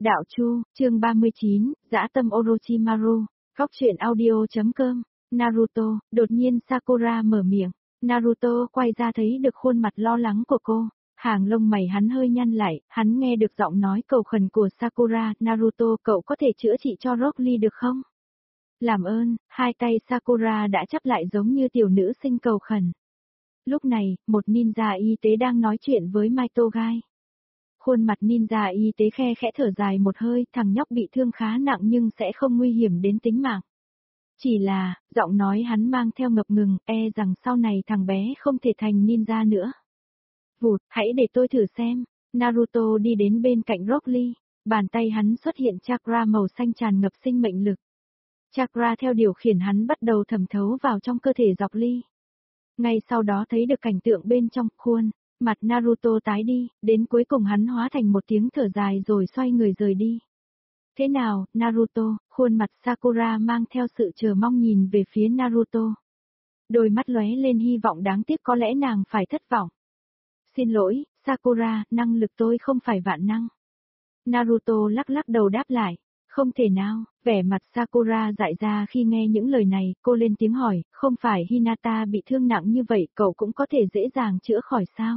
Đạo Chu, chương 39, Dã tâm Orochimaru, góc truyện audio.com, Naruto, đột nhiên Sakura mở miệng, Naruto quay ra thấy được khuôn mặt lo lắng của cô, hàng lông mày hắn hơi nhăn lại, hắn nghe được giọng nói cầu khẩn của Sakura, Naruto cậu có thể chữa trị cho Rock Lee được không? Làm ơn, hai tay Sakura đã chắp lại giống như tiểu nữ sinh cầu khẩn. Lúc này, một ninja y tế đang nói chuyện với Mai Togai. Khuôn mặt ninja y tế khe khẽ thở dài một hơi, thằng nhóc bị thương khá nặng nhưng sẽ không nguy hiểm đến tính mạng. Chỉ là, giọng nói hắn mang theo ngập ngừng, rằng sau này thằng bé không thể thành ninja nữa. Vụt, hãy để tôi thử xem. Naruto đi đến bên cạnh Rock Lee, bàn tay hắn xuất hiện chakra màu xanh tràn ngập sinh mệnh lực. Chakra theo điều khiển hắn bắt đầu thẩm thấu vào trong cơ thể Rock Lee. Ngay sau đó thấy được cảnh tượng bên trong khuôn, mặt Naruto tái đi, đến cuối cùng hắn hóa thành một tiếng thở dài rồi xoay người rời đi. Thế nào, Naruto, khuôn mặt Sakura mang theo sự chờ mong nhìn về phía Naruto. Đôi mắt lóe lên hy vọng đáng tiếc có lẽ nàng phải thất vọng. Xin lỗi, Sakura, năng lực tôi không phải vạn năng. Naruto lắc lắc đầu đáp lại. Không thể nào, vẻ mặt Sakura dại ra khi nghe những lời này, cô lên tiếng hỏi, không phải Hinata bị thương nặng như vậy cậu cũng có thể dễ dàng chữa khỏi sao?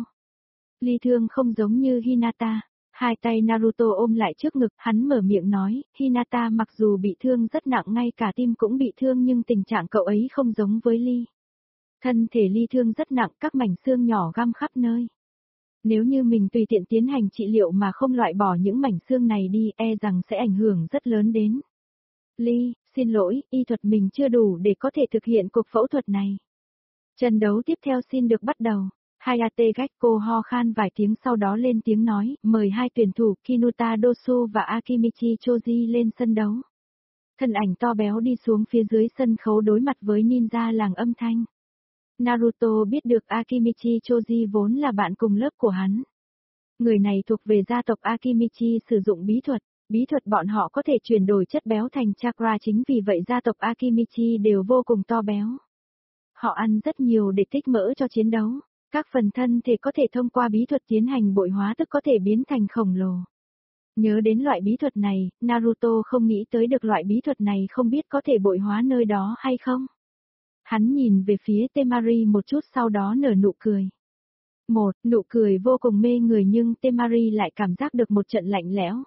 Ly thương không giống như Hinata, hai tay Naruto ôm lại trước ngực, hắn mở miệng nói, Hinata mặc dù bị thương rất nặng ngay cả tim cũng bị thương nhưng tình trạng cậu ấy không giống với Ly. Thân thể Ly thương rất nặng, các mảnh xương nhỏ găm khắp nơi. Nếu như mình tùy tiện tiến hành trị liệu mà không loại bỏ những mảnh xương này đi, rằng sẽ ảnh hưởng rất lớn đến. Lee, xin lỗi, y thuật mình chưa đủ để có thể thực hiện cuộc phẫu thuật này. Trận đấu tiếp theo xin được bắt đầu. Hayate Gekko ho khan vài tiếng sau đó lên tiếng nói, mời hai tuyển thủ Kinuta Dosu và Akimichi Choji lên sân đấu. Thân ảnh to béo đi xuống phía dưới sân khấu đối mặt với ninja làng âm thanh. Naruto biết được Akimichi Choji vốn là bạn cùng lớp của hắn. Người này thuộc về gia tộc Akimichi sử dụng bí thuật bọn họ có thể chuyển đổi chất béo thành chakra, chính vì vậy gia tộc Akimichi đều vô cùng to béo. Họ ăn rất nhiều để tích mỡ cho chiến đấu, các phần thân thể có thể thông qua bí thuật tiến hành bội hóa tức có thể biến thành khổng lồ. Nhớ đến loại bí thuật này, Naruto không nghĩ tới được loại bí thuật này không biết có thể bội hóa nơi đó hay không. Hắn nhìn về phía Temari một chút sau đó nở nụ cười. Nụ cười vô cùng mê người nhưng Temari lại cảm giác được một trận lạnh lẽo.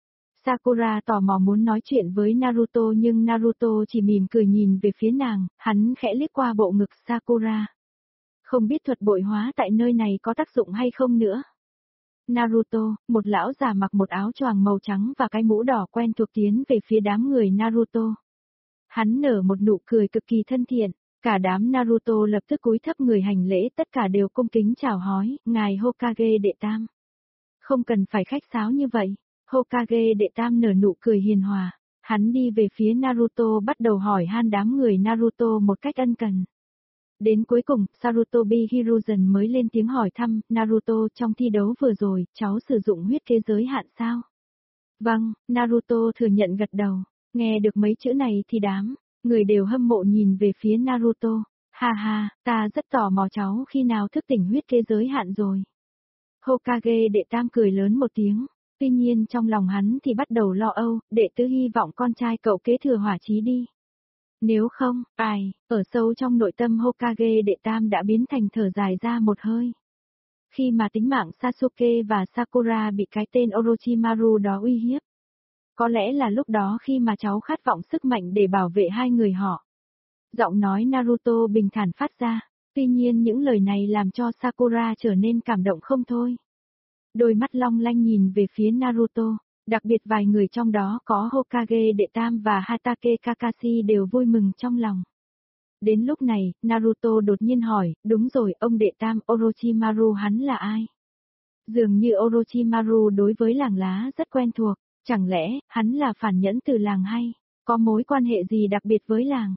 Sakura tò mò muốn nói chuyện với Naruto nhưng Naruto chỉ mỉm cười nhìn về phía nàng, hắn khẽ liếc qua bộ ngực Sakura. Không biết thuật bội hóa tại nơi này có tác dụng hay không nữa. Naruto, một lão già mặc một áo choàng màu trắng và cái mũ đỏ quen thuộc tiến về phía đám người Naruto. Hắn nở một nụ cười cực kỳ thân thiện. Cả đám Naruto lập tức cúi thấp người hành lễ, tất cả đều cung kính chào hỏi, ngài Hokage đệ tam. Không cần phải khách sáo như vậy, Hokage đệ tam nở nụ cười hiền hòa, hắn đi về phía Naruto bắt đầu hỏi han đám người Naruto một cách ân cần. Đến cuối cùng, Sarutobi Hiruzen mới lên tiếng hỏi thăm, Naruto trong thi đấu vừa rồi, cháu sử dụng huyết kế giới hạn sao? Vâng, Naruto thừa nhận gật đầu, nghe được mấy chữ này thì đám người đều hâm mộ nhìn về phía Naruto. Ha ha, ta rất tò mò cháu khi nào thức tỉnh huyết kế giới hạn rồi. Hokage đệ tam cười lớn một tiếng, tuy nhiên trong lòng hắn thì bắt đầu lo âu, đệ tứ hy vọng con trai cậu kế thừa hỏa chí đi. Nếu không, ở sâu trong nội tâm Hokage đệ tam đã biến thành thở dài ra một hơi. Khi mà tính mạng Sasuke và Sakura bị cái tên Orochimaru đó uy hiếp. Có lẽ là lúc đó khi mà cháu khát vọng sức mạnh để bảo vệ hai người họ. Giọng nói Naruto bình thản phát ra, tuy nhiên những lời này làm cho Sakura trở nên cảm động không thôi. Đôi mắt long lanh nhìn về phía Naruto, đặc biệt vài người trong đó có Hokage đệ tam và Hatake Kakashi đều vui mừng trong lòng. Đến lúc này, Naruto đột nhiên hỏi, đúng rồi, ông đệ tam Orochimaru hắn là ai? Dường như Orochimaru đối với làng lá rất quen thuộc. Chẳng lẽ, hắn là phản nhẫn từ làng hay, có mối quan hệ gì đặc biệt với làng?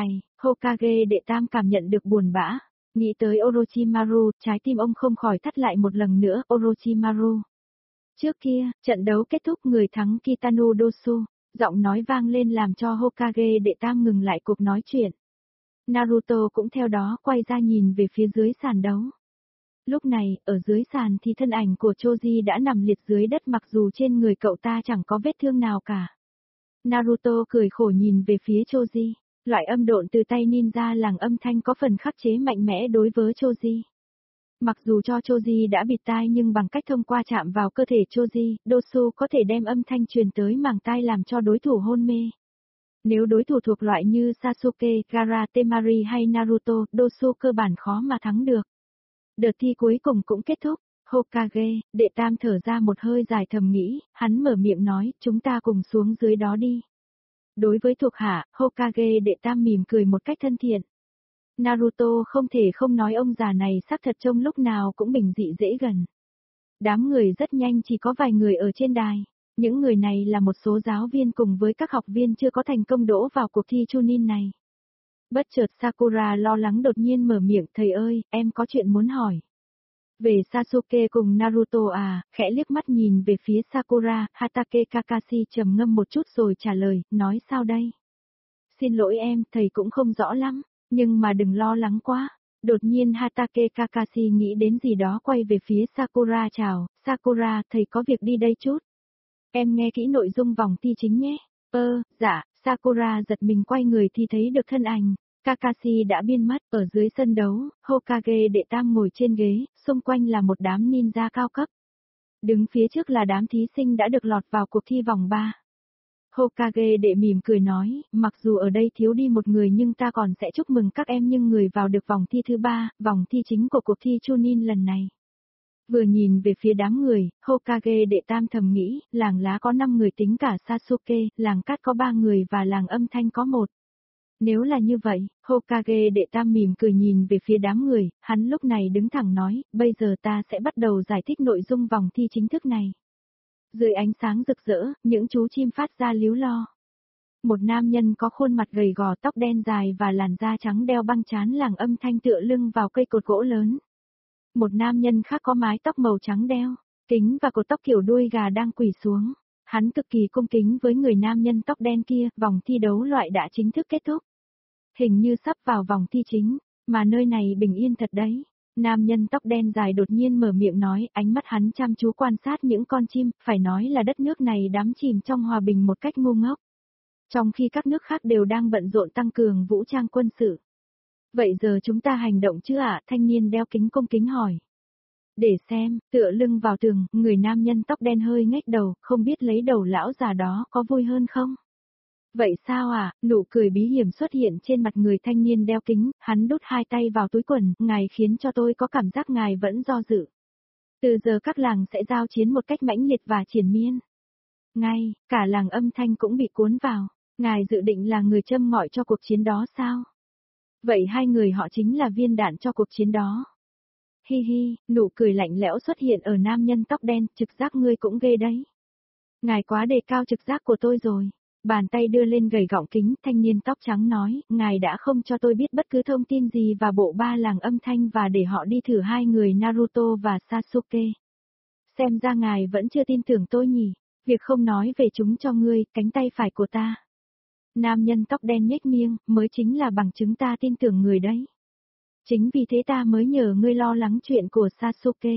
Hokage đệ tam cảm nhận được buồn bã, nghĩ tới Orochimaru, trái tim ông không khỏi thắt lại một lần nữa, Orochimaru. Trước kia, trận đấu kết thúc người thắng Kitano Dosu, giọng nói vang lên làm cho Hokage đệ tam ngừng lại cuộc nói chuyện. Naruto cũng theo đó quay ra nhìn về phía dưới sàn đấu. Lúc này, ở dưới sàn thì thân ảnh của Choji đã nằm liệt dưới đất mặc dù trên người cậu ta chẳng có vết thương nào cả. Naruto cười khổ nhìn về phía Choji. Loại âm độn từ tay ninja làng âm thanh có phần khắc chế mạnh mẽ đối với Choji. Mặc dù cho Choji đã bịt tai nhưng bằng cách thông qua chạm vào cơ thể Choji, Dosu có thể đem âm thanh truyền tới màng tai làm cho đối thủ hôn mê. Nếu đối thủ thuộc loại như Sasuke, Gaara, Temari hay Naruto, Dosu cơ bản khó mà thắng được. Đợt thi cuối cùng cũng kết thúc. Hokage, đệ tam thở ra một hơi dài thầm nghĩ, hắn mở miệng nói, chúng ta cùng xuống dưới đó đi. Đối với thuộc hạ, Hokage đệ tam mỉm cười một cách thân thiện. Naruto không thể không nói ông già này xác thật trông lúc nào cũng bình dị dễ gần. Đám người rất nhanh chỉ có vài người ở trên đài. Những người này là một số giáo viên cùng với các học viên chưa có thành công đỗ vào cuộc thi Chunin này. Bất chợt Sakura lo lắng đột nhiên mở miệng, thầy ơi, em có chuyện muốn hỏi. Về Sasuke cùng Naruto à, khẽ liếc mắt nhìn về phía Sakura, Hatake Kakashi trầm ngâm một chút rồi trả lời, nói sao đây? Xin lỗi em, thầy cũng không rõ lắm, nhưng mà đừng lo lắng quá. Đột nhiên Hatake Kakashi nghĩ đến gì đó quay về phía Sakura chào, Sakura, thầy có việc đi đây chút. Em nghe kỹ nội dung vòng thi chính nhé. Dạ, Sakura giật mình quay người thì thấy được thân ảnh. Kakashi đã biến mất, ở dưới sân đấu, Hokage đệ tam ngồi trên ghế, xung quanh là một đám ninja cao cấp. Đứng phía trước là đám thí sinh đã được lọt vào cuộc thi vòng 3. Hokage đệ mỉm cười nói, mặc dù ở đây thiếu đi một người nhưng ta còn sẽ chúc mừng các em nhưng người vào được vòng thi thứ 3, vòng thi chính của cuộc thi Chunin lần này. Vừa nhìn về phía đám người, Hokage đệ tam thầm nghĩ, làng lá có 5 người tính cả Sasuke, làng cát có 3 người và làng âm thanh có 1. Nếu là như vậy, Hokage đệ tam mỉm cười nhìn về phía đám người, hắn lúc này đứng thẳng nói, bây giờ ta sẽ bắt đầu giải thích nội dung vòng thi chính thức này. Dưới ánh sáng rực rỡ, những chú chim phát ra líu lo. Một nam nhân có khuôn mặt gầy gò tóc đen dài và làn da trắng đeo băng trán làng âm thanh tựa lưng vào cây cột gỗ lớn. Một nam nhân khác có mái tóc màu trắng đeo, kính và cột tóc kiểu đuôi gà đang quỳ xuống. Hắn cực kỳ cung kính với người nam nhân tóc đen kia, vòng thi đấu loại đã chính thức kết thúc. Hình như sắp vào vòng thi chính, mà nơi này bình yên thật đấy. Nam nhân tóc đen dài đột nhiên mở miệng nói, ánh mắt hắn chăm chú quan sát những con chim, phải nói là đất nước này đắm chìm trong hòa bình một cách ngu ngốc. Trong khi các nước khác đều đang bận rộn tăng cường vũ trang quân sự. Vậy giờ chúng ta hành động chứ ạ? Thanh niên đeo kính cung kính hỏi. Để xem, tựa lưng vào tường, người nam nhân tóc đen hơi ngách đầu, không biết lấy đầu lão già đó có vui hơn không? Vậy sao à? Nụ cười bí hiểm xuất hiện trên mặt người thanh niên đeo kính, hắn đút hai tay vào túi quần, ngài khiến cho tôi có cảm giác ngài vẫn do dự. Từ giờ các làng sẽ giao chiến một cách mãnh liệt và triển miên. Ngay, cả làng âm thanh cũng bị cuốn vào, ngài dự định là người châm ngòi cho cuộc chiến đó sao? Vậy hai người họ chính là viên đạn cho cuộc chiến đó. Hi hi, nụ cười lạnh lẽo xuất hiện ở nam nhân tóc đen, trực giác ngươi cũng ghê đấy. Ngài quá đề cao trực giác của tôi rồi. Bàn tay đưa lên gầy gọng kính, thanh niên tóc trắng nói, ngài đã không cho tôi biết bất cứ thông tin gì và bộ ba làng âm thanh và để họ đi thử hai người Naruto và Sasuke. Xem ra ngài vẫn chưa tin tưởng tôi nhỉ, việc không nói về chúng cho ngươi, cánh tay phải của ta. Nam nhân tóc đen nhếch miệng, mới chính là bằng chứng ta tin tưởng người đấy. Chính vì thế ta mới nhờ ngươi lo lắng chuyện của Sasuke.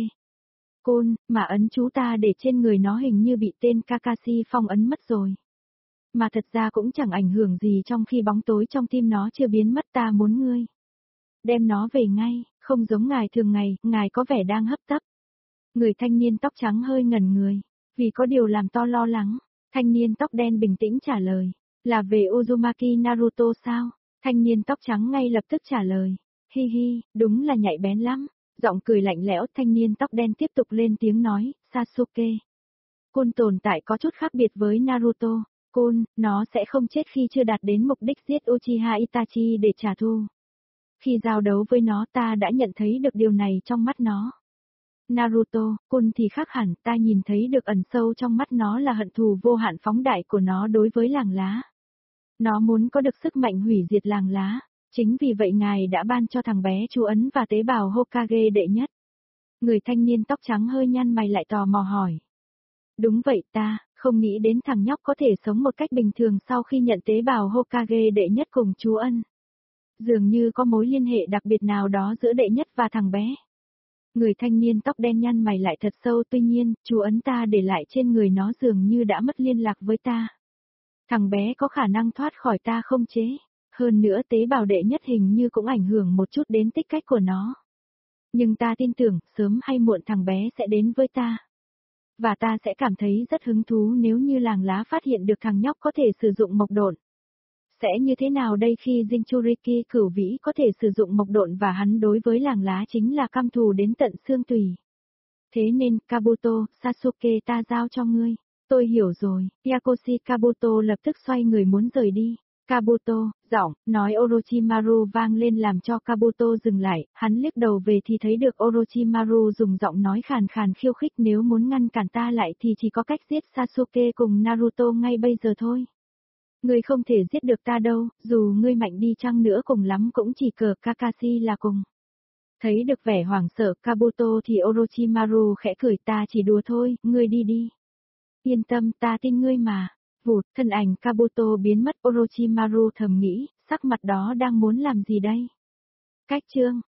Côn, mà ấn chú ta để trên người nó hình như bị tên Kakashi phong ấn mất rồi. Mà thật ra cũng chẳng ảnh hưởng gì trong khi bóng tối trong tim nó chưa biến mất, ta muốn ngươi đem nó về ngay, không giống ngài thường ngày, ngài có vẻ đang hấp tấp. Người thanh niên tóc trắng hơi ngẩn người, vì có điều làm to lo lắng. Thanh niên tóc đen bình tĩnh trả lời, là về Uzumaki Naruto sao? Thanh niên tóc trắng ngay lập tức trả lời, hi hi, đúng là nhạy bén lắm. Giọng cười lạnh lẽo, thanh niên tóc đen tiếp tục lên tiếng nói, Sasuke. Côn tồn tại có chút khác biệt với Naruto. Côn, nó sẽ không chết khi chưa đạt đến mục đích giết Uchiha Itachi để trả thù. Khi giao đấu với nó ta đã nhận thấy được điều này trong mắt nó. Naruto, Côn thì khác hẳn, ta nhìn thấy được ẩn sâu trong mắt nó là hận thù vô hạn phóng đại của nó đối với làng lá. Nó muốn có được sức mạnh hủy diệt làng lá, chính vì vậy ngài đã ban cho thằng bé chú ấn và tế bào Hokage đệ nhất. Người thanh niên tóc trắng hơi nhăn mày lại tò mò hỏi. Đúng vậy ta, không nghĩ đến thằng nhóc có thể sống một cách bình thường sau khi nhận tế bào Hokage đệ nhất cùng chú ân. Dường như có mối liên hệ đặc biệt nào đó giữa đệ nhất và thằng bé. Người thanh niên tóc đen nhăn mày lại thật sâu, tuy nhiên, chú ấn ta để lại trên người nó dường như đã mất liên lạc với ta. Thằng bé có khả năng thoát khỏi ta không chế? Hơn nữa tế bào đệ nhất hình như cũng ảnh hưởng một chút đến tích cách của nó. Nhưng ta tin tưởng, sớm hay muộn thằng bé sẽ đến với ta. Và ta sẽ cảm thấy rất hứng thú nếu như làng lá phát hiện được thằng nhóc có thể sử dụng mộc độn. Sẽ như thế nào đây khi Jinchuriki cửu vĩ có thể sử dụng mộc độn và hắn đối với làng lá chính là căm thù đến tận xương tủy. Thế nên, Kabuto, Sasuke ta giao cho ngươi. Tôi hiểu rồi, Yakoshi Kabuto lập tức xoay người muốn rời đi. Kabuto, giọng, nói Orochimaru vang lên làm cho Kabuto dừng lại, hắn liếc đầu về thì thấy được Orochimaru dùng giọng nói khàn khàn khiêu khích, nếu muốn ngăn cản ta lại thì chỉ có cách giết Sasuke cùng Naruto ngay bây giờ thôi. Ngươi không thể giết được ta đâu, dù ngươi mạnh đi chăng nữa cùng lắm cũng chỉ cờ Kakashi là cùng. Thấy được vẻ hoảng sợ Kabuto thì Orochimaru khẽ cười, ta chỉ đùa thôi, ngươi đi đi. Yên tâm, ta tin ngươi mà. Vụt, thân ảnh Kabuto biến mất, Orochimaru thầm nghĩ, sắc mặt đó đang muốn làm gì đây? Cách chương